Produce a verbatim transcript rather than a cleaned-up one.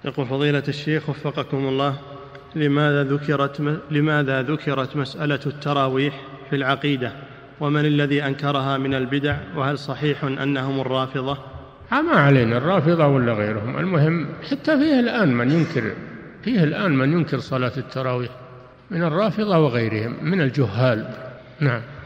يقول فضيلة الشيخ وفقكم الله، لماذا ذكرت, لماذا ذكرت مسألة التراويح في العقيدة؟ ومن الذي أنكرها من البدع؟ وهل صحيح أنهم الرافضة؟ ما علينا الرافضة ولا غيرهم، المهم حتى فيه الآن من ينكر فيه الآن من ينكر صلاة التراويح من الرافضة وغيرهم من الجهال. نعم.